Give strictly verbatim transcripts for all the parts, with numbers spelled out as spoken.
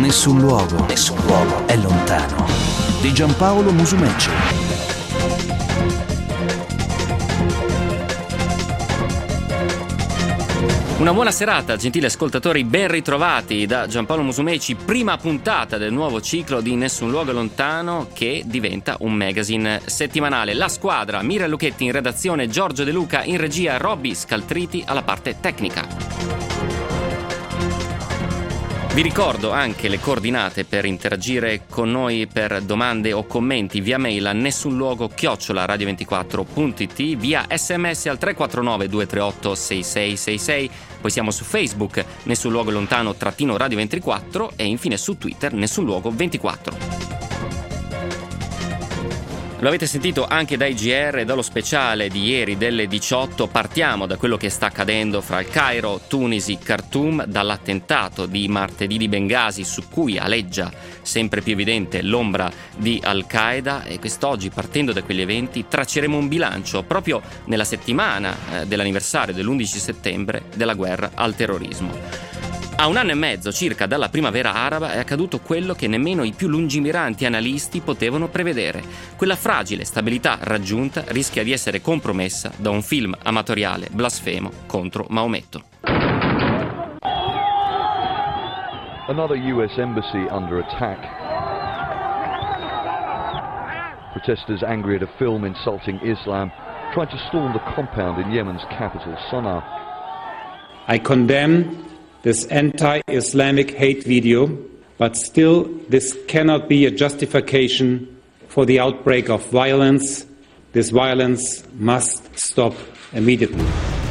Nessun luogo, nessun luogo è lontano. Di Giampaolo Musumeci. Una buona serata, gentili ascoltatori, ben ritrovati da Giampaolo Musumeci, prima puntata del nuovo ciclo di Nessun luogo lontano che diventa un magazine settimanale. La squadra, Mira Lucchetti in redazione, Giorgio De Luca in regia, Robby Scaltriti alla parte tecnica. Vi ricordo anche le coordinate per interagire con noi per domande o commenti via mail a nessunluogo chiocciola radio ventiquattro punto it, via sms al tre quattro nove due tre otto sei sei sei sei, poi siamo su Facebook Nessun luogo lontano trattino radio ventiquattro e infine su Twitter Nessun luogo ventiquattro. Lo avete sentito anche dai G R e dallo speciale di ieri delle diciotto. Partiamo da quello che sta accadendo fra il Cairo, Tunisi, Khartoum, dall'attentato di martedì di Bengasi su cui aleggia sempre più evidente l'ombra di Al-Qaeda, e quest'oggi, partendo da quegli eventi, tracceremo un bilancio proprio nella settimana eh, dell'anniversario dell'undici settembre della guerra al terrorismo. A un anno e mezzo circa dalla primavera araba è accaduto quello che nemmeno i più lungimiranti analisti potevano prevedere. Quella fragile stabilità raggiunta rischia di essere compromessa da un film amatoriale blasfemo contro Maometto. Another U S embassy under attack. Protesters angry at a film insulting Islam tried to storm the compound in Yemen's capital, Sana'a. I condemn this anti-Islamic hate video, but still this cannot be a justification for the outbreak of violence. This violence must stop immediately.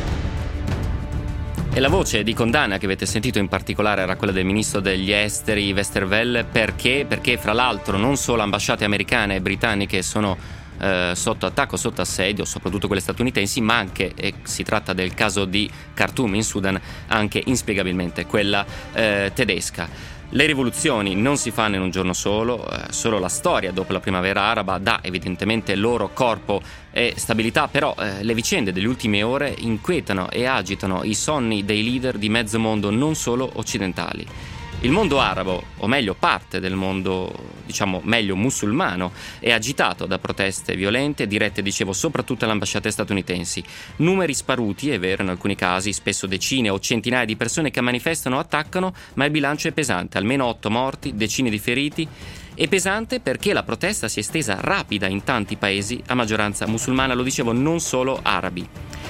E la voce di condanna che avete sentito in particolare era quella del ministro degli esteri Westerwelle. Perché? Perché fra l'altro non solo ambasciate americane e britanniche sono Eh, sotto attacco, sotto assedio, soprattutto quelle statunitensi, ma anche, e si tratta del caso di Khartoum in Sudan, anche inspiegabilmente quella eh, tedesca. Le rivoluzioni non si fanno in un giorno solo, eh, solo la storia dopo la primavera araba dà evidentemente loro corpo e stabilità, però eh, le vicende delle ultime ore inquietano e agitano i sonni dei leader di mezzo mondo, non solo occidentali. Il mondo arabo, o meglio parte del mondo, diciamo meglio musulmano, è agitato da proteste violente dirette, dicevo, soprattutto alle ambasciate statunitensi. Numeri sparuti, è vero, in alcuni casi, spesso decine o centinaia di persone che manifestano o attaccano, ma il bilancio è pesante, almeno otto morti, decine di feriti. È pesante perché la protesta si è estesa rapida in tanti paesi a maggioranza musulmana, lo dicevo, non solo arabi.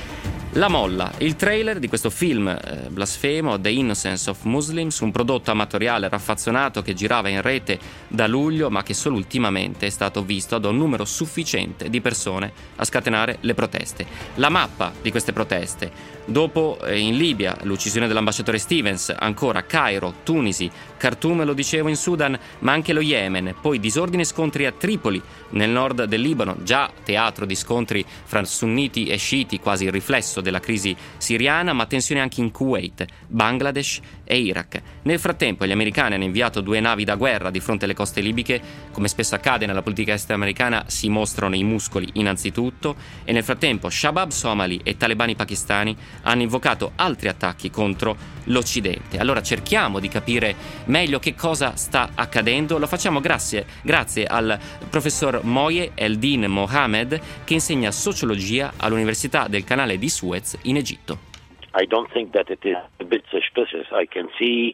La molla, il trailer di questo film eh, blasfemo, The Innocence of Muslims, un prodotto amatoriale raffazzonato che girava in rete da luglio, ma che solo ultimamente è stato visto da un numero sufficiente di persone a scatenare le proteste. La mappa di queste proteste: dopo eh, in Libia l'uccisione dell'ambasciatore Stevens, ancora Cairo, Tunisi, Khartoum, lo dicevo, in Sudan, ma anche lo Yemen, poi disordini e scontri a Tripoli, nel nord del Libano, già teatro di scontri fra sunniti e sciiti, quasi il riflesso della crisi siriana, ma tensioni anche in Kuwait, Bangladesh e Iraq. Nel frattempo gli americani hanno inviato due navi da guerra di fronte alle coste libiche. Come spesso accade nella politica estera americana, si mostrano i muscoli innanzitutto, e nel frattempo Shabab somali e talebani pakistani hanno invocato altri attacchi contro l'Occidente. Allora cerchiamo di capire meglio che cosa sta accadendo. Lo facciamo grazie, grazie al professor Moye Eldin Mohamed, che insegna sociologia all'Università del Canale di Suez in Egitto. I don't think that it is a bit suspicious. I can see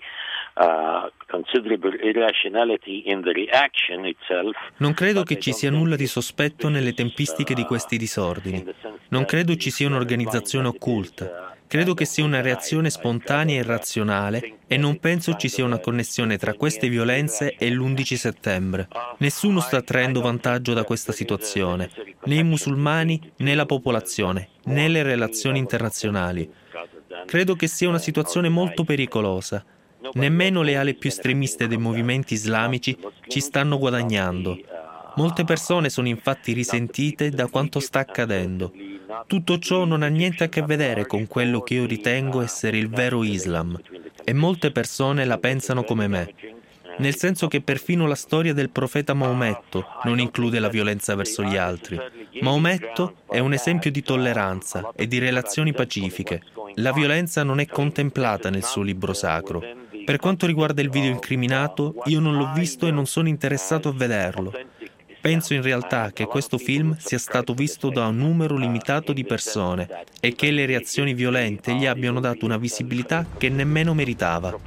uh, considerable irrationality in the reaction itself. Non credo che ci sia nulla di sospetto nelle tempistiche di questi disordini. Non credo ci sia un'organizzazione occulta. Credo che sia una reazione spontanea e irrazionale, e non penso ci sia una connessione tra queste violenze e l'undici settembre. Nessuno sta traendo vantaggio da questa situazione, né i musulmani, né la popolazione, né le relazioni internazionali. Credo che sia una situazione molto pericolosa. Nemmeno le ali più estremiste dei movimenti islamici ci stanno guadagnando. Molte persone sono infatti risentite da quanto sta accadendo. Tutto ciò non ha niente a che vedere con quello che io ritengo essere il vero Islam, e molte persone la pensano come me, nel senso che perfino la storia del profeta Maometto non include la violenza verso gli altri. Maometto è un esempio di tolleranza e di relazioni pacifiche. La violenza non è contemplata nel suo libro sacro. Per quanto riguarda il video incriminato, io non l'ho visto e non sono interessato a vederlo. Penso in realtà che questo film sia stato visto da un numero limitato di persone e che le reazioni violente gli abbiano dato una visibilità che nemmeno meritava.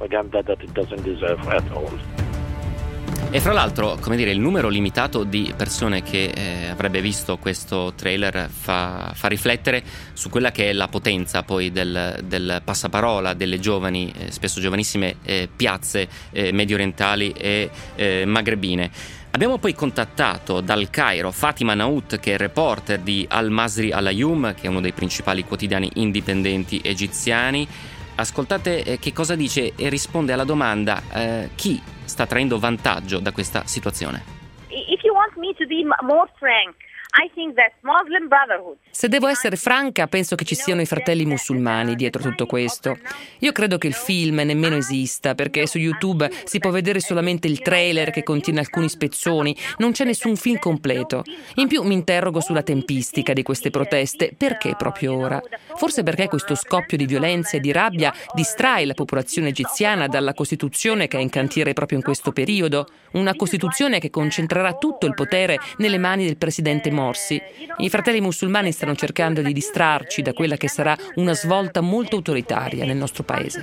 E fra l'altro, come dire, il numero limitato di persone che eh, avrebbe visto questo trailer fa, fa riflettere su quella che è la potenza poi del, del passaparola delle giovani, eh, spesso giovanissime eh, piazze eh, mediorientali e eh, magrebine. Abbiamo poi contattato dal Cairo Fatima Naout, che è reporter di Al Masri Al Ayoum, che è uno dei principali quotidiani indipendenti egiziani. Ascoltate eh, che cosa dice e risponde alla domanda eh, chi sta traendo vantaggio da questa situazione. If you want me to be more frank, I think that Muslim Brotherhood. Se devo essere franca, penso che ci siano i fratelli musulmani dietro tutto questo. Io credo che il film nemmeno esista, perché su YouTube si può vedere solamente il trailer che contiene alcuni spezzoni, non c'è nessun film completo. In più mi interrogo sulla tempistica di queste proteste, perché proprio ora? Forse perché questo scoppio di violenza e di rabbia distrae la popolazione egiziana dalla Costituzione che è in cantiere proprio in questo periodo, una Costituzione che concentrerà tutto il potere nelle mani del presidente Morsi. I fratelli musulmani stanno cercando di distrarci da quella che sarà una svolta molto autoritaria nel nostro paese.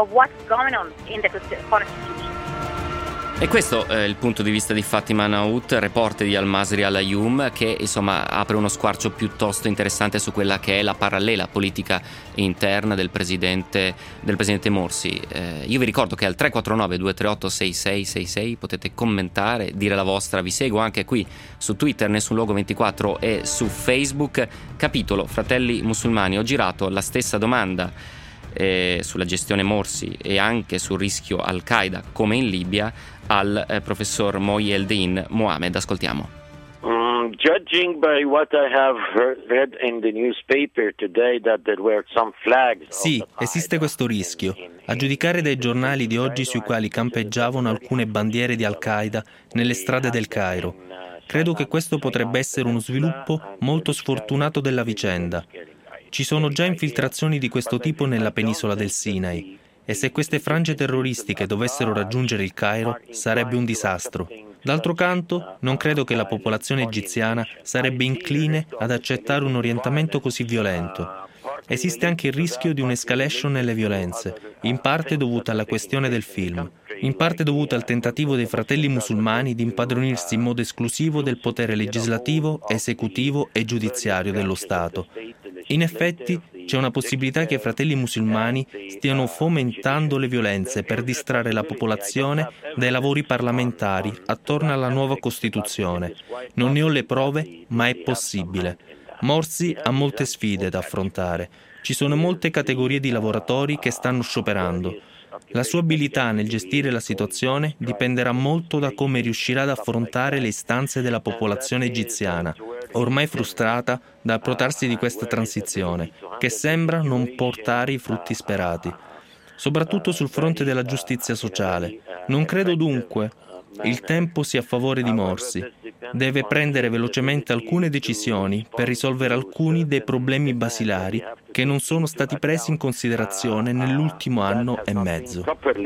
E questo è il punto di vista di Fatima Naout, reporter di Al Masri Al Ayoum, che insomma apre uno squarcio piuttosto interessante su quella che è la parallela politica interna del presidente, del presidente Morsi. Eh, io vi ricordo che al tre quattro nove due tre otto sei sei sei sei potete commentare, dire la vostra, vi seguo anche qui su Twitter, Nessun Luogo ventiquattro e su Facebook. Capitolo Fratelli Musulmani, ho girato la stessa domanda eh, sulla gestione Morsi e anche sul rischio Al-Qaeda come in Libia al eh, professor Mohieldin Mohamed. Ascoltiamo. Mm, judging by what I have heard, read in the newspaper today that there were some flags. Sì, esiste questo rischio. A giudicare dai giornali di oggi sui quali campeggiavano alcune bandiere di Al-Qaeda nelle strade del Cairo. Credo che questo potrebbe essere uno sviluppo molto sfortunato della vicenda. Ci sono già infiltrazioni di questo tipo nella penisola del Sinai. E se queste frange terroristiche dovessero raggiungere il Cairo, sarebbe un disastro. D'altro canto, non credo che la popolazione egiziana sarebbe incline ad accettare un orientamento così violento. Esiste anche il rischio di un'escalation nelle violenze, in parte dovuta alla questione del film, in parte dovuta al tentativo dei fratelli musulmani di impadronirsi in modo esclusivo del potere legislativo, esecutivo e giudiziario dello Stato. In effetti, c'è una possibilità che i fratelli musulmani stiano fomentando le violenze per distrarre la popolazione dai lavori parlamentari attorno alla nuova Costituzione. Non ne ho le prove, ma è possibile. Morsi ha molte sfide da affrontare. Ci sono molte categorie di lavoratori che stanno scioperando. La sua abilità nel gestire la situazione dipenderà molto da come riuscirà ad affrontare le istanze della popolazione egiziana, ormai frustrata dal protrarsi di questa transizione, che sembra non portare i frutti sperati. Soprattutto sul fronte della giustizia sociale. Non credo dunque il tempo sia a favore di Morsi. Deve prendere velocemente alcune decisioni per risolvere alcuni dei problemi basilari che non sono stati presi in considerazione nell'ultimo anno e mezzo.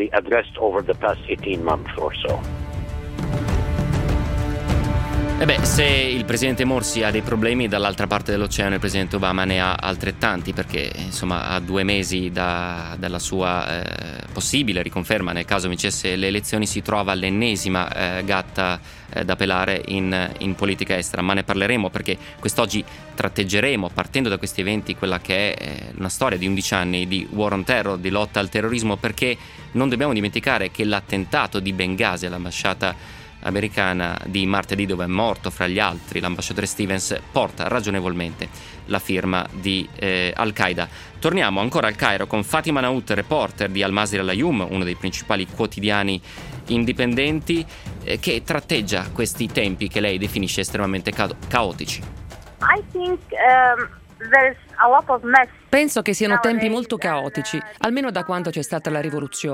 E beh, se il presidente Morsi ha dei problemi, dall'altra parte dell'oceano il presidente Obama ne ha altrettanti, perché insomma a due mesi da, dalla sua eh, possibile riconferma, nel caso vincesse le elezioni, si trova l'ennesima eh, gatta eh, da pelare in, in politica estera. Ma ne parleremo, perché quest'oggi tratteggeremo, partendo da questi eventi, quella che è eh, una storia di undici anni di war on terror, di lotta al terrorismo, perché non dobbiamo dimenticare che l'attentato di Bengasi all'ambasciata americana di martedì, dove è morto fra gli altri l'ambasciatore Stevens, porta ragionevolmente la firma di eh, Al-Qaeda. Torniamo ancora al Cairo con Fatima Naout, reporter di Al Masri Al Ayoum, uno dei principali quotidiani indipendenti, eh, che tratteggia questi tempi che lei definisce estremamente ca- caotici. I think um, there's a lot of mess. Penso che siano tempi molto caotici, almeno da quando c'è stata la rivoluzione.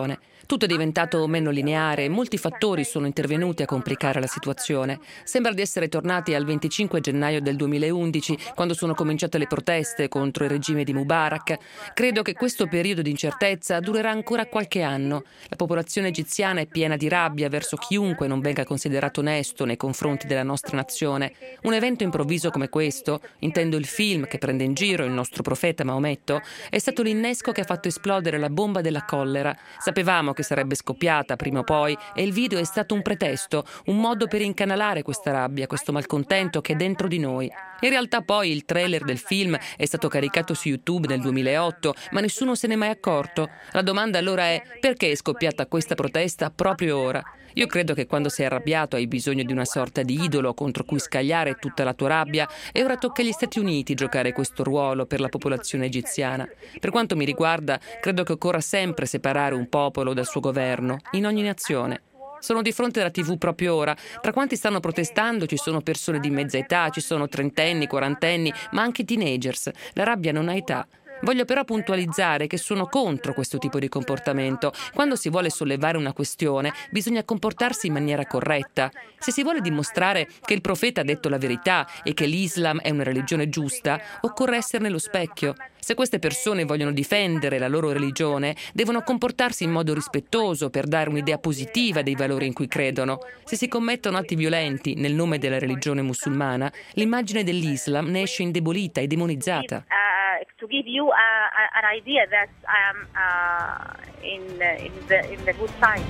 Tutto è diventato meno lineare e molti fattori sono intervenuti a complicare la situazione. Sembra di essere tornati al venticinque gennaio del duemilaundici, quando sono cominciate le proteste contro il regime di Mubarak. Credo che questo periodo di incertezza durerà ancora qualche anno. La popolazione egiziana è piena di rabbia verso chiunque non venga considerato onesto nei confronti della nostra nazione. Un evento improvviso come questo, intendo il film che prende in giro il nostro profeta Maometto, è stato l'innesco che ha fatto esplodere la bomba della collera. Sapevamo che sarebbe scoppiata prima o poi e il video è stato un pretesto, un modo per incanalare questa rabbia, questo malcontento che è dentro di noi. In realtà poi il trailer del film è stato caricato su YouTube nel duemilaotto, ma nessuno se n'è mai accorto. La domanda allora è: perché è scoppiata questa protesta proprio ora? Io credo che quando sei arrabbiato hai bisogno di una sorta di idolo contro cui scagliare tutta la tua rabbia, e ora tocca agli Stati Uniti giocare questo ruolo per la popolazione egiziana. Per quanto mi riguarda, credo che occorra sempre separare un popolo dal suo governo, in ogni nazione. Sono di fronte alla tivù proprio ora. Tra quanti stanno protestando ci sono persone di mezza età, ci sono trentenni, quarantenni, ma anche teenagers. La rabbia non ha età. Voglio però puntualizzare che sono contro questo tipo di comportamento. Quando si vuole sollevare una questione, bisogna comportarsi in maniera corretta. Se si vuole dimostrare che il profeta ha detto la verità e che l'Islam è una religione giusta, occorre esserne lo specchio. Se queste persone vogliono difendere la loro religione, devono comportarsi in modo rispettoso per dare un'idea positiva dei valori in cui credono. Se si commettono atti violenti nel nome della religione musulmana, l'immagine dell'Islam ne esce indebolita e demonizzata. To give you uh, an idea that I'm uh, in, in, the, in the good side.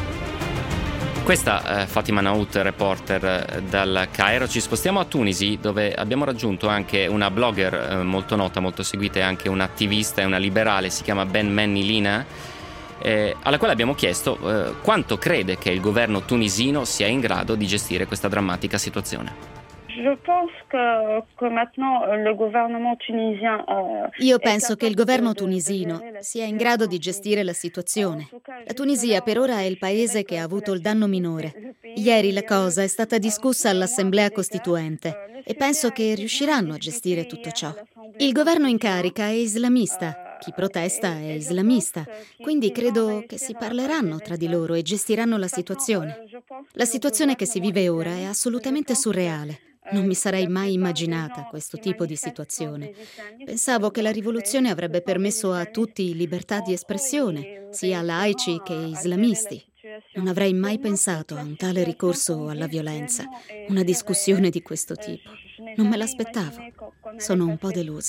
Questa è Fatima Naout, reporter dal Cairo. Ci spostiamo a Tunisi, dove abbiamo raggiunto anche una blogger eh, molto nota, molto seguita, e anche un'attivista e una liberale, si chiama Ben Menni Lina, eh, alla quale abbiamo chiesto eh, quanto crede che il governo tunisino sia in grado di gestire questa drammatica situazione. Io penso che il governo tunisino sia in grado di gestire la situazione. La Tunisia per ora è il paese che ha avuto il danno minore. Ieri la cosa è stata discussa all'Assemblea Costituente e penso che riusciranno a gestire tutto ciò. Il governo in carica è islamista, chi protesta è islamista, quindi credo che si parleranno tra di loro e gestiranno la situazione. La situazione che si vive ora è assolutamente surreale. Non mi sarei mai immaginata questo tipo di situazione. Pensavo che la rivoluzione avrebbe permesso a tutti libertà di espressione, sia laici che islamisti. Non avrei mai pensato a un tale ricorso alla violenza, una discussione di questo tipo. Non me l'aspettavo. Sono un po' delusa.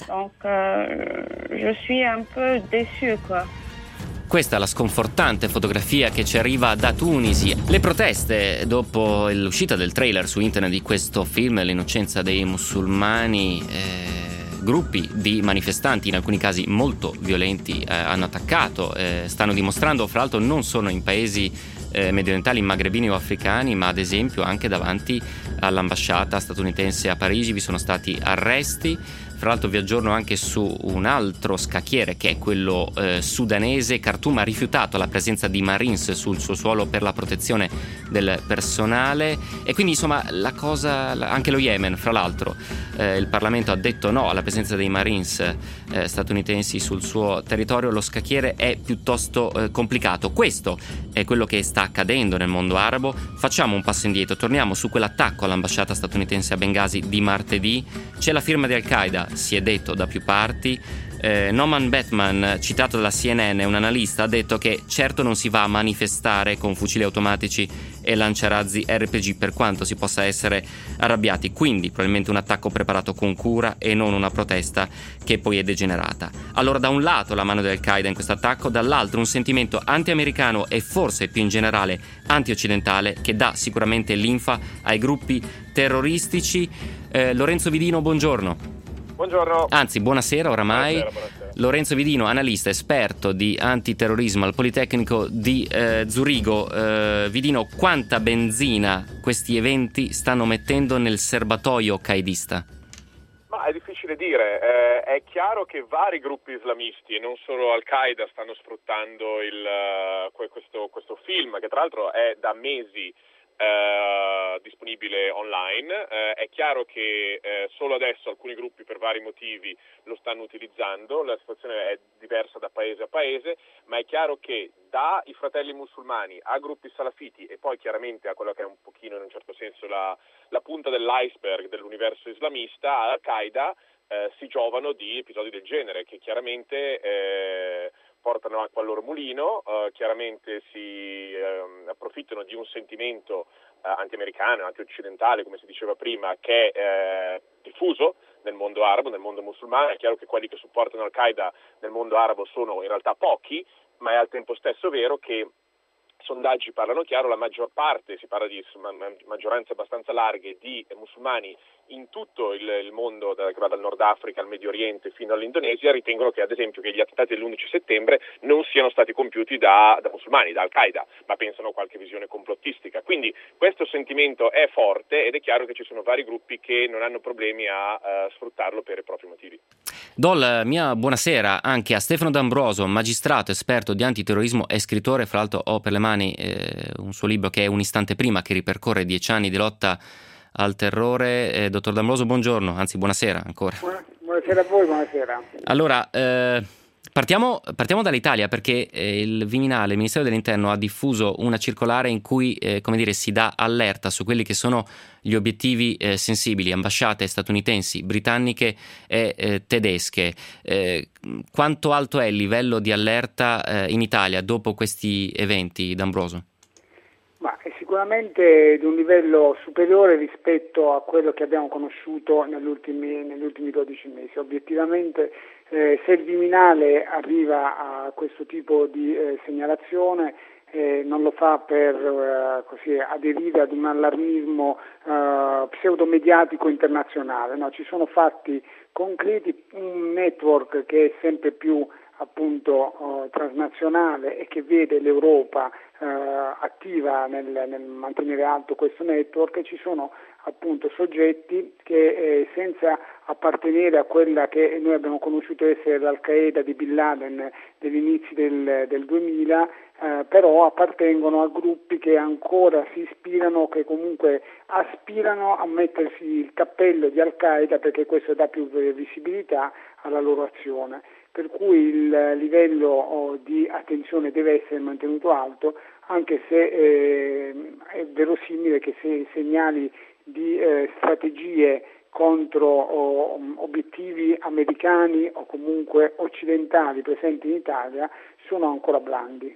Questa è la sconfortante fotografia che ci arriva da Tunisi. Le proteste dopo l'uscita del trailer su internet di questo film, L'innocenza dei musulmani, eh, gruppi di manifestanti, in alcuni casi molto violenti, eh, hanno attaccato, eh, stanno dimostrando, fra l'altro non solo in paesi eh, mediorientali, magrebini o africani, ma ad esempio anche davanti all'ambasciata statunitense a Parigi vi sono stati arresti. Fra l'altro vi aggiorno anche su un altro scacchiere, che è quello eh, sudanese. Khartoum ha rifiutato la presenza di Marines sul suo suolo per la protezione del personale, e quindi insomma la cosa, anche lo Yemen, fra l'altro eh, il Parlamento ha detto no alla presenza dei Marines eh, statunitensi sul suo territorio. Lo scacchiere è piuttosto eh, complicato. Questo è quello che sta accadendo nel mondo arabo. Facciamo un passo indietro, torniamo su quell'attacco all'ambasciata statunitense a Bengasi di martedì. C'è la firma di Al-Qaeda, si è detto da più parti. eh, Noman Batman, citato dalla C N N, un analista, ha detto che certo non si va a manifestare con fucili automatici e lanciarazzi R P G, per quanto si possa essere arrabbiati, quindi probabilmente un attacco preparato con cura e non una protesta che poi è degenerata. Allora, da un lato la mano di Al-Qaeda in questo attacco, dall'altro un sentimento anti-americano e forse più in generale anti-occidentale che dà sicuramente linfa ai gruppi terroristici. eh, Lorenzo Vidino, buongiorno. Buongiorno. Anzi, buonasera oramai. Buonasera, buonasera. Lorenzo Vidino, analista, esperto di antiterrorismo al Politecnico di eh, Zurigo. Eh, Vidino, quanta benzina questi eventi stanno mettendo nel serbatoio qaedista? Ma è difficile dire. Eh, è chiaro che vari gruppi islamisti e non solo Al-Qaeda stanno sfruttando il, uh, questo, questo film, che tra l'altro è da mesi eh, disponibile online. Eh, è chiaro che eh, solo adesso alcuni gruppi per vari motivi lo stanno utilizzando, la situazione è diversa da paese a paese, ma è chiaro che dai fratelli musulmani a gruppi salafiti e poi chiaramente a quello che è un pochino in un certo senso la, la punta dell'iceberg dell'universo islamista, Al-Qaeda, eh, si giovano di episodi del genere che chiaramente eh, portano acqua al loro mulino, eh, chiaramente si eh, approfittano di un sentimento eh, anti-americano, anti-occidentale, come si diceva prima, che è eh, diffuso nel mondo arabo, nel mondo musulmano. È chiaro che quelli che supportano Al-Qaeda nel mondo arabo sono in realtà pochi, ma è al tempo stesso vero che sondaggi parlano chiaro, la maggior parte, si parla di maggioranze abbastanza larghe di musulmani in tutto il, il mondo, che va dal Nord Africa al Medio Oriente fino all'Indonesia, ritengono che ad esempio che gli attentati dell'undici settembre non siano stati compiuti da, da musulmani, da Al-Qaeda, ma pensano a qualche visione complottistica. Quindi questo sentimento è forte ed è chiaro che ci sono vari gruppi che non hanno problemi a uh, sfruttarlo per i propri motivi. Do la mia buonasera anche a Stefano D'Ambroso, magistrato, esperto di antiterrorismo e scrittore. Fra l'altro ho per le mani eh, un suo libro che è Un istante prima, che ripercorre dieci anni di lotta al terrore. Eh, dottor D'Ambroso, buongiorno, anzi buonasera ancora. Buonasera a voi, buonasera. Allora, eh, partiamo, partiamo dall'Italia, perché eh, il Viminale, il Ministero dell'Interno, ha diffuso una circolare in cui eh, come dire, si dà allerta su quelli che sono gli obiettivi eh, sensibili, ambasciate statunitensi, britanniche e eh, tedesche. Eh, quanto alto è il livello di allerta eh, in Italia dopo questi eventi, D'Ambroso? Ma è sicuramente di un livello superiore rispetto a quello che abbiamo conosciuto negli ultimi, negli ultimi dodici mesi. Obiettivamente eh, se il Viminale arriva a questo tipo di eh, segnalazione eh, non lo fa per eh, così aderire ad un allarmismo eh, pseudomediatico internazionale, no, ci sono fatti concreti, un network che è sempre più appunto eh, transnazionale e che vede l'Europa eh, attiva nel, nel mantenere alto questo network, e ci sono appunto soggetti che eh, senza appartenere a quella che noi abbiamo conosciuto essere l'Al-Qaeda di Bin Laden degli inizi del, del duemila, eh, però appartengono a gruppi che ancora si ispirano, che comunque aspirano a mettersi il cappello di Al-Qaeda, perché questo dà più visibilità alla loro azione. Per cui il livello oh, di attenzione deve essere mantenuto alto, anche se eh, è verosimile che se segnali di eh, strategie contro oh, obiettivi americani o comunque occidentali presenti in Italia sono ancora blandi.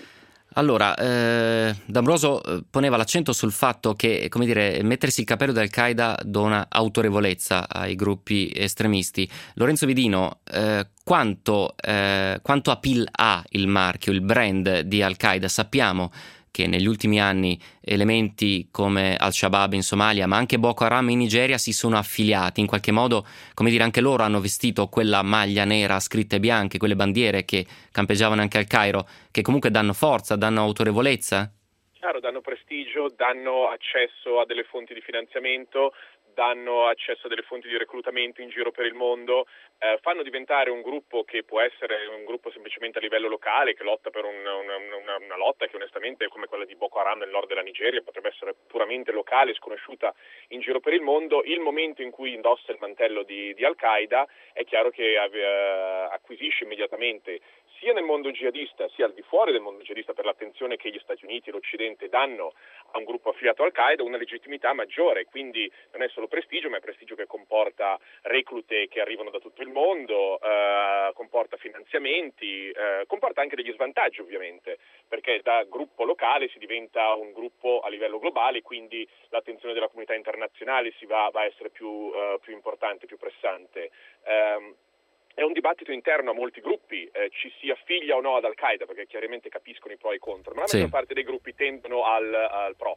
Allora, eh, D'Ambroso poneva l'accento sul fatto che, come dire, mettersi il cappello dell'Al-Qaeda dona autorevolezza ai gruppi estremisti. Lorenzo Vidino, eh, quanto, eh, quanto appeal ha il marchio, il brand di Al-Qaeda? Sappiamo che negli ultimi anni elementi come Al-Shabaab in Somalia, ma anche Boko Haram in Nigeria, si sono affiliati. In qualche modo, come dire, anche loro hanno vestito quella maglia nera a scritte bianche, quelle bandiere che campeggiavano anche al Cairo, che comunque danno forza, danno autorevolezza? Chiaro, danno prestigio, danno accesso a delle fonti di finanziamento, danno accesso a delle fonti di reclutamento in giro per il mondo, eh, fanno diventare un gruppo che può essere un gruppo semplicemente a livello locale, che lotta per un, una, una, una lotta che onestamente, come quella di Boko Haram nel nord della Nigeria, potrebbe essere puramente locale, sconosciuta in giro per il mondo. Il momento in cui indossa il mantello di, di Al-Qaeda è chiaro che eh, acquisisce immediatamente, sia nel mondo jihadista sia al di fuori del mondo jihadista, per l'attenzione che gli Stati Uniti e l'Occidente danno a un gruppo affiliato al Qaeda, una legittimità maggiore. Quindi non è solo prestigio, ma è prestigio che comporta reclute che arrivano da tutto il mondo, eh, comporta finanziamenti, eh, comporta anche degli svantaggi ovviamente, perché da gruppo locale si diventa un gruppo a livello globale, quindi l'attenzione della comunità internazionale si va, va a essere più, uh, più importante, più pressante. Um, È un dibattito interno a molti gruppi, eh, ci si affiglia o no ad Al-Qaeda, perché chiaramente capiscono i pro e i contro, ma la maggior sì. parte dei gruppi tendono al, al pro.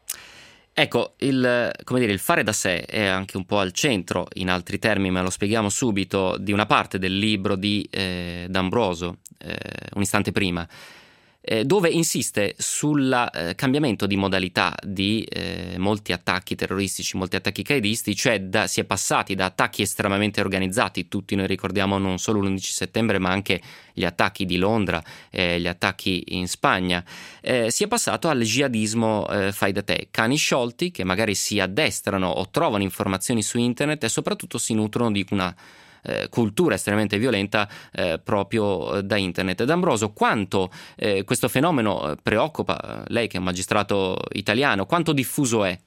Ecco, il, come dire, il fare da sé è anche un po' al centro, in altri termini, ma lo spieghiamo subito, di una parte del libro di eh, D'Ambroso, eh, Un istante prima. eh, dove insiste sul eh, cambiamento di modalità di eh, molti attacchi terroristici, molti attacchi qaedisti, cioè da, si è passati da attacchi estremamente organizzati, tutti noi ricordiamo non solo l'undici settembre ma anche gli attacchi di Londra, eh, gli attacchi in Spagna, eh, si è passato al jihadismo eh, fai da te, cani sciolti che magari si addestrano o trovano informazioni su internet e soprattutto si nutrono di una Eh, cultura estremamente violenta eh, proprio da internet. D'Ambroso, quanto eh, questo fenomeno preoccupa lei che è un magistrato italiano? Quanto diffuso è?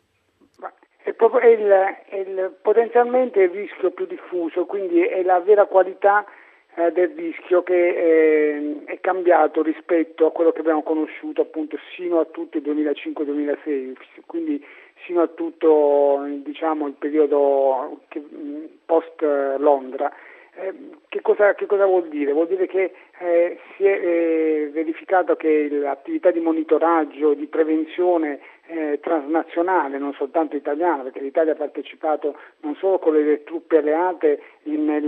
È proprio il, è il, potenzialmente il rischio più diffuso, quindi è la vera qualità eh, del rischio che eh, è cambiato rispetto a quello che abbiamo conosciuto appunto sino a tutto il duemilacinque duemilasei, quindi sino a tutto diciamo il periodo che, post Londra. Eh, che, cosa, che cosa vuol dire? Vuol dire che eh, si è eh, verificato che l'attività di monitoraggio, di prevenzione eh, transnazionale, non soltanto italiana, perché l'Italia ha partecipato non solo con le truppe alleate in, nel,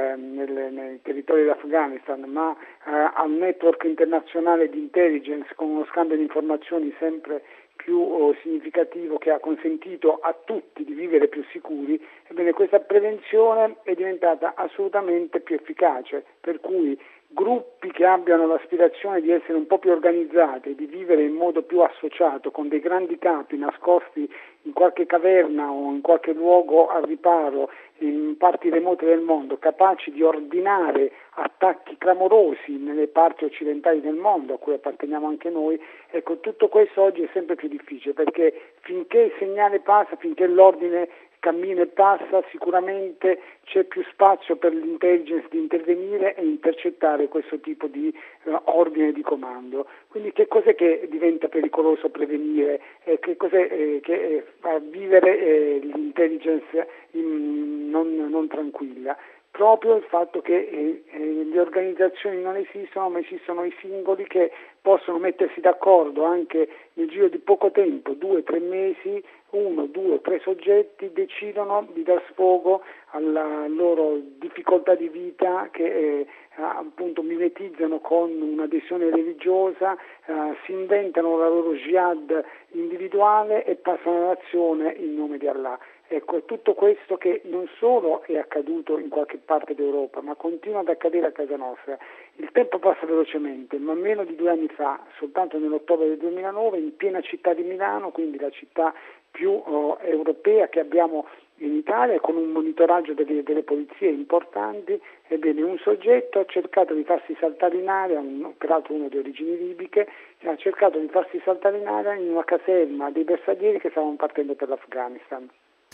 nel, nei territori dell'Afghanistan, ma eh, al network internazionale di intelligence con uno scambio di informazioni sempre più oh, significativo che ha consentito a tutti di vivere più sicuri. Ebbene, questa prevenzione è diventata assolutamente più efficace, per cui gruppi che abbiano l'aspirazione di essere un po' più organizzati, di vivere in modo più associato, con dei grandi capi nascosti in qualche caverna o in qualche luogo al riparo, in parti remote del mondo, capaci di ordinare attacchi clamorosi nelle parti occidentali del mondo, a cui apparteniamo anche noi, ecco, tutto questo oggi è sempre più difficile, perché finché il segnale passa, finché l'ordine cammina e passa, sicuramente c'è più spazio per l'intelligence di intervenire e intercettare questo tipo di uh, ordine di comando. Quindi che cos'è che diventa pericoloso prevenire? Eh, che cos'è eh, che eh, fa vivere eh, l'intelligence in, non, non tranquilla? Proprio il fatto che eh, eh, le organizzazioni non esistono, ma esistono i singoli che possono mettersi d'accordo anche nel giro di poco tempo, due, tre mesi, uno, due, tre soggetti decidono di dar sfogo alla loro difficoltà di vita che eh, appunto mimetizzano con un'adesione religiosa, eh, si inventano la loro jihad individuale e passano all'azione in nome di Allah. Ecco, è tutto questo che non solo è accaduto in qualche parte d'Europa, ma continua ad accadere a casa nostra. Il tempo passa velocemente, ma meno di due anni fa, soltanto nell'ottobre del duemilanove, in piena città di Milano, quindi la città più oh, europea che abbiamo in Italia, con un monitoraggio delle, delle polizie importanti, ebbene un soggetto ha cercato di farsi saltare in aria, un, peraltro uno di origini libiche, ha cercato di farsi saltare in aria in una caserma dei bersaglieri che stavano partendo per l'Afghanistan.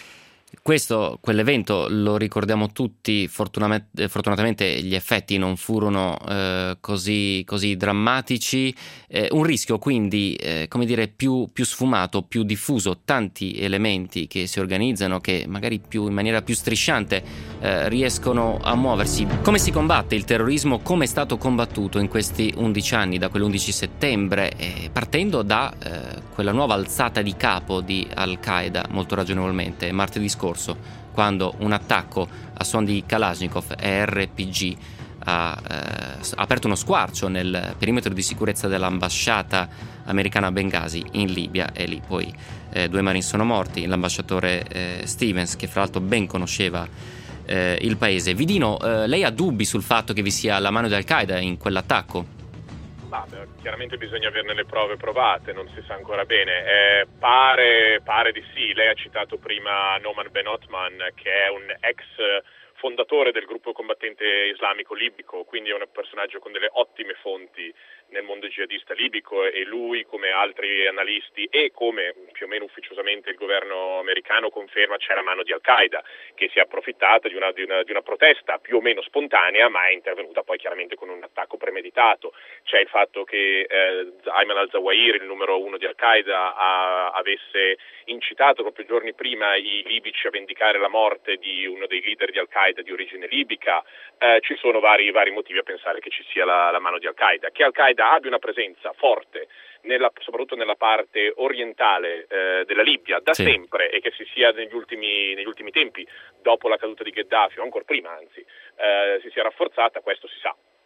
Questo, quell'evento lo ricordiamo tutti, fortunatamente, fortunatamente gli effetti non furono eh, così, così drammatici, eh, un rischio quindi eh, come dire più, più sfumato, più diffuso, tanti elementi che si organizzano, che magari più, in maniera più strisciante eh, riescono a muoversi. Come si combatte il terrorismo? Come è stato combattuto in questi undici anni, da quell'undici settembre, eh, partendo da eh, quella nuova alzata di capo di Al-Qaeda, molto ragionevolmente, martedì scorso, quando un attacco a suon di Kalashnikov e R P G ha eh, aperto uno squarcio nel perimetro di sicurezza dell'ambasciata americana a Bengasi in Libia, e lì poi eh, due marine sono morti, l'ambasciatore eh, Stevens, che fra l'altro ben conosceva eh, il paese. Vidino, eh, lei ha dubbi sul fatto che vi sia la mano di Al-Qaeda in quell'attacco? Ma, chiaramente bisogna averne le prove provate, non si sa ancora bene. Eh, pare, pare di sì. Lei ha citato prima Noman Ben Othman, che è un ex fondatore del gruppo combattente islamico libico, quindi è un personaggio con delle ottime fonti nel mondo jihadista libico, e lui, come altri analisti e come più o meno ufficiosamente il governo americano conferma, c'è la mano di Al-Qaeda, che si è approfittata di una, di una, di una protesta più o meno spontanea, ma è intervenuta poi chiaramente con un attacco premeditato. C'è il fatto che eh, Ayman al-Zawahiri, il numero uno di Al-Qaeda, ha, avesse incitato proprio giorni prima i libici a vendicare la morte di uno dei leader di Al-Qaeda di origine libica. Eh, ci sono vari, vari motivi a pensare che ci sia la, la mano di Al-Qaeda. Che Al-Qaeda abbia una presenza forte, nella, soprattutto nella parte orientale eh, della Libia, da sì. sempre, e che si sia negli ultimi, negli ultimi tempi, dopo la caduta di Gheddafi, o ancora prima anzi, eh, si sia rafforzata, questo si sa.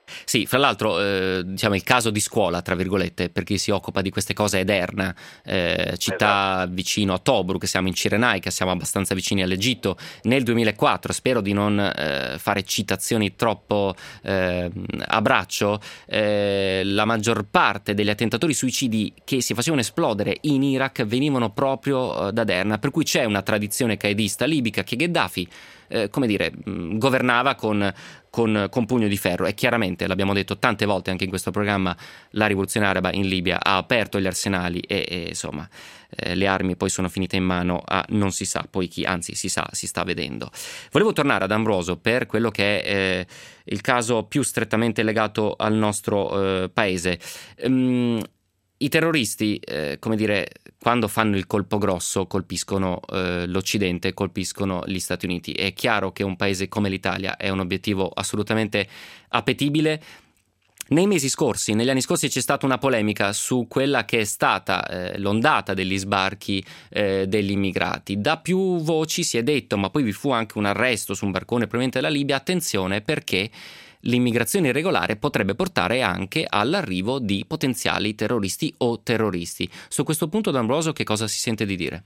Sì, fra l'altro eh, diciamo il caso di scuola, tra virgolette, per chi si occupa di queste cose è Derna, eh, città esatto. vicino a Tobruk, siamo in Cirenaica, siamo abbastanza vicini all'Egitto. Nel duemilaquattro, spero di non eh, fare citazioni troppo eh, a braccio, eh, la maggior parte degli attentatori suicidi che si facevano esplodere in Iraq venivano proprio eh, da Derna, per cui c'è una tradizione qaedista libica che Gheddafi Eh, come dire, mh, governava con, con, con pugno di ferro, e chiaramente, l'abbiamo detto tante volte anche in questo programma, la rivoluzione araba in Libia ha aperto gli arsenali e, e insomma eh, le armi poi sono finite in mano a non si sa poi chi, anzi si sa, si sta vedendo. Volevo tornare ad Ambroso per quello che è eh, il caso più strettamente legato al nostro eh, paese. Um, I terroristi, eh, come dire, quando fanno il colpo grosso colpiscono eh, l'Occidente, colpiscono gli Stati Uniti. È chiaro che un paese come l'Italia è un obiettivo assolutamente appetibile. Nei mesi scorsi, negli anni scorsi, c'è stata una polemica su quella che è stata eh, l'ondata degli sbarchi eh, degli immigrati. Da più voci si è detto, ma poi vi fu anche un arresto su un barcone proveniente dalla Libia, attenzione perché l'immigrazione irregolare potrebbe portare anche all'arrivo di potenziali terroristi o terroristi. Su questo punto, D'Ambroso, che cosa si sente di dire?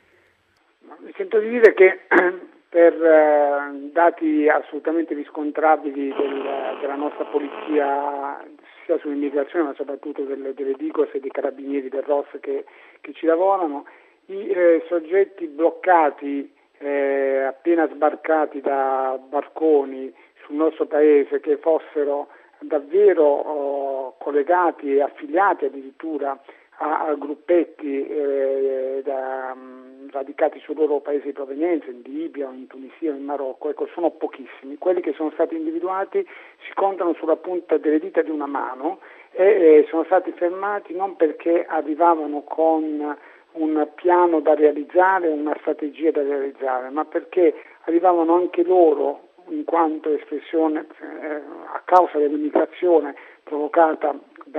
Mi sento di dire che per eh, dati assolutamente riscontrabili del, della nostra polizia, sia sull'immigrazione ma soprattutto delle, delle Digos e dei carabinieri del R O S che, che ci lavorano, i eh, soggetti bloccati eh, appena sbarcati da barconi sul nostro paese, che fossero davvero oh, collegati e affiliati addirittura a, a gruppetti eh, da, um, radicati sul loro paese di provenienza, in Libia, in Tunisia, in Marocco, ecco, sono pochissimi. Quelli che sono stati individuati si contano sulla punta delle dita di una mano e eh, sono stati fermati non perché arrivavano con un piano da realizzare, una strategia da realizzare, ma perché arrivavano anche loro in quanto espressione eh, a causa dell'immigrazione provocata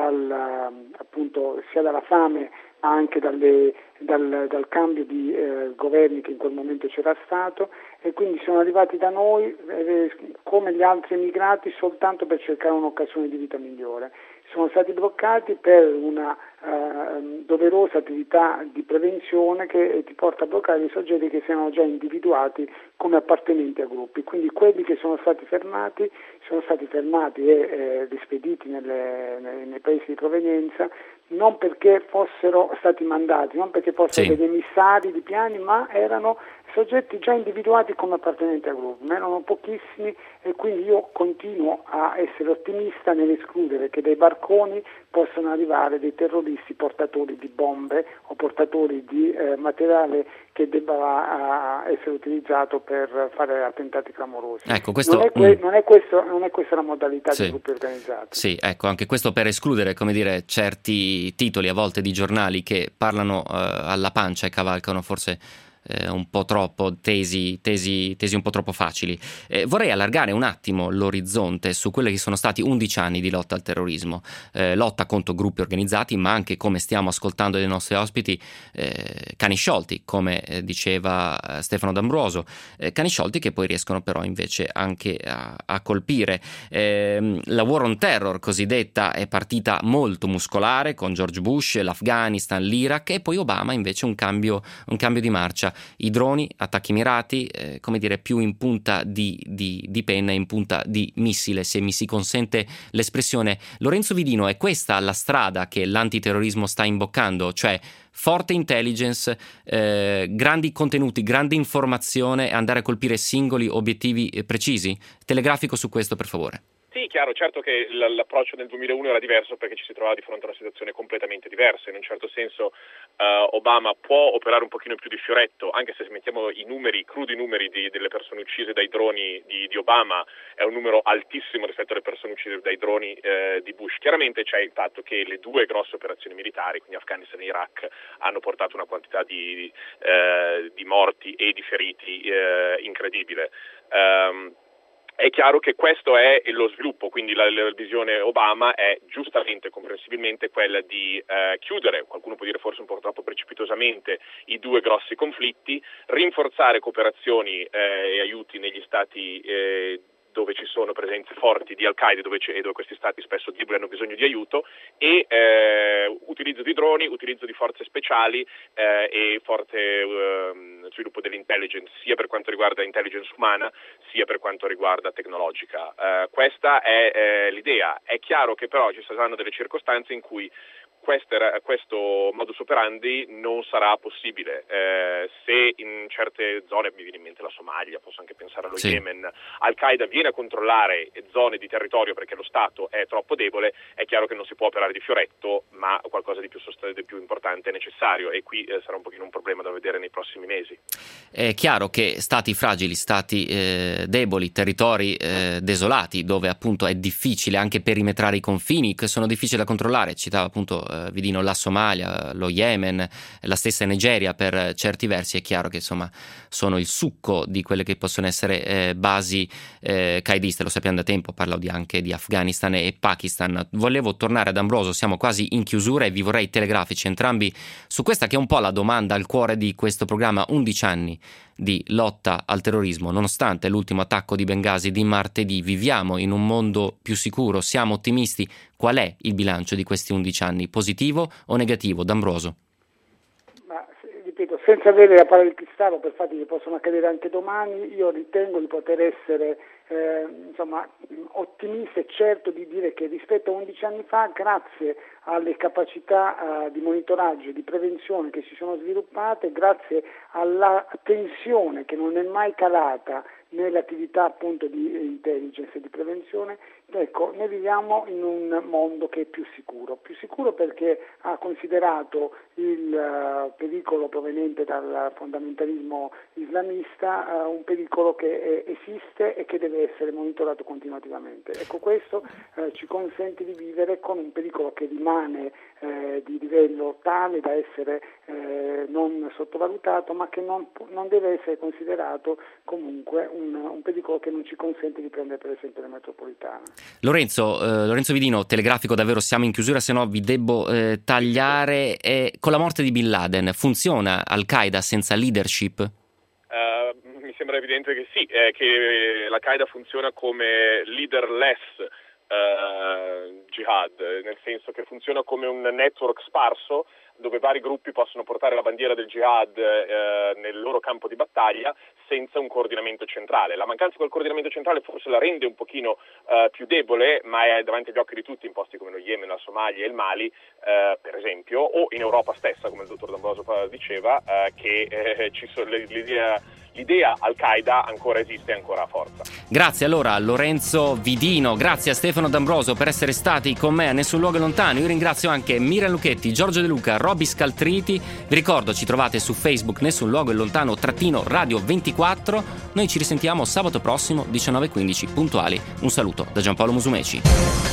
dal, appunto sia dalla fame ma anche dalle, dal, dal cambio di eh, governi che in quel momento c'era stato, e quindi sono arrivati da noi eh, come gli altri immigrati soltanto per cercare un'occasione di vita migliore. Sono stati bloccati per una eh, doverosa attività di prevenzione che ti porta a bloccare i soggetti che siano già individuati come appartenenti a gruppi. Quindi quelli che sono stati fermati sono stati fermati e eh, rispediti nelle, nei, nei paesi di provenienza non perché fossero stati mandati, non perché fossero sì. degli emissari di piani, ma erano soggetti già individuati come appartenenti a gruppi, ma erano pochissimi, e quindi io continuo a essere ottimista nell'escludere che dai barconi possano arrivare dei terroristi portatori di bombe o portatori di eh, materiale che debba uh, essere utilizzato per fare attentati clamorosi. Ecco, questo, non, è que- mm. non, è questo, non è questa la modalità sì. dei gruppi organizzati. Sì, ecco, anche questo per escludere, come dire, certi titoli a volte di giornali che parlano uh, alla pancia e cavalcano forse Eh, un po' troppo tesi, tesi, tesi un po' troppo facili. Eh, vorrei allargare un attimo l'orizzonte su quelli che sono stati undici anni di lotta al terrorismo, eh, lotta contro gruppi organizzati, ma anche, come stiamo ascoltando dai nostri ospiti, eh, cani sciolti, come eh, diceva eh, Stefano D'Ambroso, eh, cani sciolti che poi riescono però invece anche a, a colpire. Eh, la War on Terror cosiddetta è partita molto muscolare con George Bush, l'Afghanistan, l'Iraq, e poi Obama invece un cambio, un cambio di marcia. I droni, attacchi mirati, eh, come dire, più in punta di, di, di penna, in punta di missile, se mi si consente l'espressione. Lorenzo Vidino, è questa la strada che l'antiterrorismo sta imboccando? Cioè forte intelligence, eh, grandi contenuti, grande informazione e andare a colpire singoli obiettivi eh, precisi? Telegrafico su questo, per favore. Sì, chiaro, certo che l'approccio nel duemilauno era diverso perché ci si trovava di fronte a una situazione completamente diversa. In un certo senso uh, Obama può operare un pochino più di fioretto, anche se mettiamo i numeri, i crudi numeri di, delle persone uccise dai droni di, di Obama, è un numero altissimo rispetto alle persone uccise dai droni eh, di Bush. Chiaramente c'è il fatto che le due grosse operazioni militari, quindi Afghanistan e Iraq, hanno portato una quantità di, eh, di morti e di feriti eh, incredibile. Um, È chiaro che questo è lo sviluppo, quindi la, la visione Obama è giustamente, comprensibilmente, quella di eh, chiudere, qualcuno può dire forse un po' troppo precipitosamente, i due grossi conflitti, rinforzare cooperazioni eh, e aiuti negli stati eh, dove ci sono presenze forti di Al-Qaeda dove, e dove questi stati spesso deboli hanno bisogno di aiuto, e eh, utilizzo di droni, utilizzo di forze speciali eh, e forte eh, sviluppo dell'intelligence, sia per quanto riguarda intelligence umana sia per quanto riguarda tecnologica. Eh, questa è eh, l'idea. È chiaro che però ci saranno delle circostanze in cui Questo, questo modus operandi non sarà possibile. Eh, se in certe zone, mi viene in mente la Somalia, posso anche pensare allo sì. Yemen, Al-Qaeda viene a controllare zone di territorio perché lo Stato è troppo debole, è chiaro che non si può operare di fioretto, ma qualcosa di più, sost- di più importante è necessario, e qui eh, sarà un pochino un problema da vedere nei prossimi mesi. È chiaro che stati fragili, stati eh, deboli, territori eh, desolati, dove appunto è difficile anche perimetrare i confini, che sono difficili da controllare, citava appunto Vidino la Somalia, lo Yemen, la stessa Nigeria per certi versi, è chiaro che insomma sono il succo di quelle che possono essere eh, basi eh, qaediste, lo sappiamo da tempo, parlo di, anche di Afghanistan e Pakistan. Volevo tornare ad Ambroso, siamo quasi in chiusura e vi vorrei telegrafici entrambi su questa che è un po' la domanda al cuore di questo programma: undici anni di lotta al terrorismo, nonostante l'ultimo attacco di Bengasi di martedì, viviamo in un mondo più sicuro, siamo ottimisti? Qual è il bilancio di questi undici anni, positivo o negativo? D'Ambroso. Ma, ripeto, senza avere la palla di cristallo per fatti che possono accadere anche domani, io ritengo di poter essere eh, insomma, ottimista e certo di dire che rispetto a undici anni fa, grazie alle capacità uh, di monitoraggio e di prevenzione che si sono sviluppate, grazie alla tensione che non è mai calata nell'attività appunto di intelligence e di prevenzione, ecco, noi viviamo in un mondo che è più sicuro, più sicuro perché ha considerato il uh, pericolo proveniente dal fondamentalismo islamista uh, un pericolo che è, esiste e che deve essere monitorato continuativamente. Ecco, questo uh, ci consente di vivere con un pericolo che rimane eh, di livello tale da essere eh, non sottovalutato, ma che non, non deve essere considerato comunque un, un pericolo che non ci consente di prendere per esempio le metropolitane. Lorenzo, eh, Lorenzo Vidino, telegrafico, davvero siamo in chiusura, se no vi devo eh, tagliare. Eh, con la morte di Bin Laden funziona Al-Qaeda senza leadership? Uh, mi sembra evidente che sì, eh, che l'Al-Qaeda funziona come leaderless uh, jihad, nel senso che funziona come un network sparso dove vari gruppi possono portare la bandiera del jihad eh, nel loro campo di battaglia senza un coordinamento centrale. La mancanza di quel coordinamento centrale forse la rende un pochino eh, più debole, ma è davanti agli occhi di tutti in posti come lo Yemen, la Somalia e il Mali, eh, per esempio, o in Europa stessa, come il dottor D'Ambroso diceva, eh, che eh, ci sono l'idea L'idea Al-Qaeda ancora esiste e ancora ha forza. Grazie allora a Lorenzo Vidino, grazie a Stefano D'Ambroso per essere stati con me a Nessun Luogo Lontano. Io ringrazio anche Miriam Lucchetti, Giorgio De Luca, Robby Scaltriti. Vi ricordo, ci trovate su Facebook Nessun Luogo Lontano trattino Radio ventiquattro. Noi ci risentiamo sabato prossimo diciannove e quindici puntuali. Un saluto da Giampaolo Musumeci.